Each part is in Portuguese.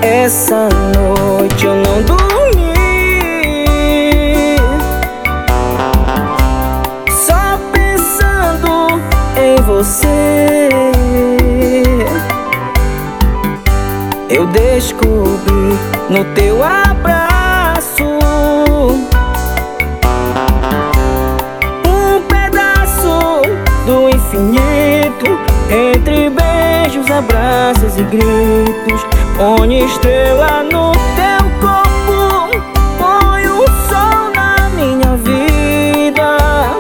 Essa noite eu não dormi, só pensando em você. Eu descobri no teu abraço um pedaço do infinito, entre beijos, abraços e gritos. Põe estrela no teu corpo, põe um sol na minha vida.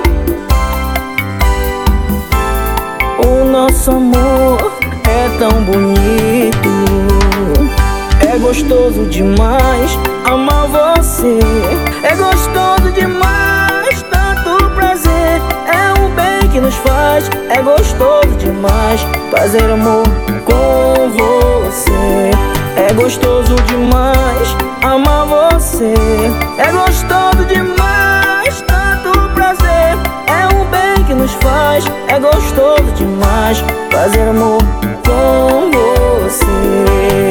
O nosso amor é tão bonito, é gostoso demais amar você. É gostoso demais, tanto prazer, é o bem que nos faz. É gostoso demais fazer amor com você. É gostoso demais amar você. É gostoso demais, tanto prazer, é o bem que nos faz. É gostoso demais fazer amor com você.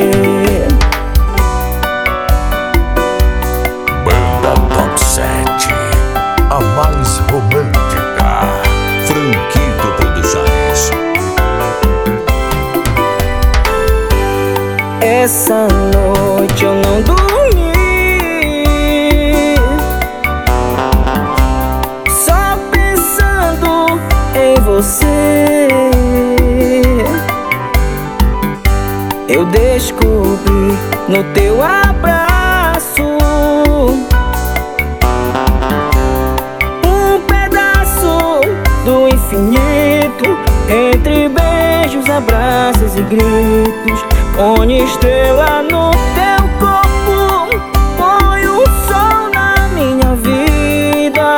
Banda Top 7, a mais romântica. Franquito Produções. Essa noite eu não dormi, só pensando em você. Eu descobri no teu abraço um pedaço do infinito, entre beijos, abraços e gritos. Põe estrela no teu corpo, põe um sol na minha vida.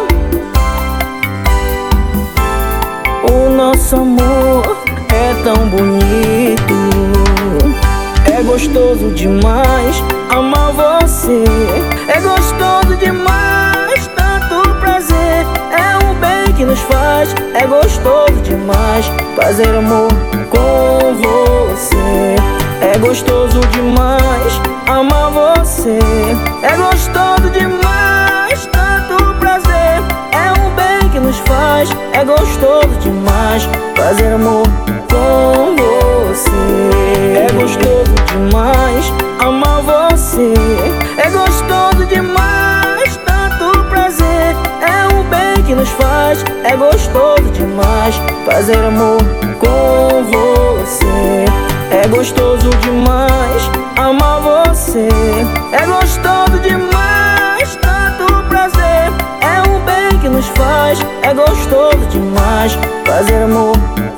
O nosso amor é tão bonito, é gostoso demais amar você. É gostoso demais, tanto prazer, é o bem que nos faz. É gostoso demais fazer amor com você. É gostoso demais amar você. É gostoso demais, tanto prazer, é o bem que nos faz. É gostoso demais fazer amor com você. É gostoso demais amar você. É gostoso demais, tanto prazer, é o bem que nos faz. É gostoso demais fazer amor com você. É gostoso demais amar você. É gostoso demais, tanto prazer, é o bem que nos faz. É gostoso demais fazer amor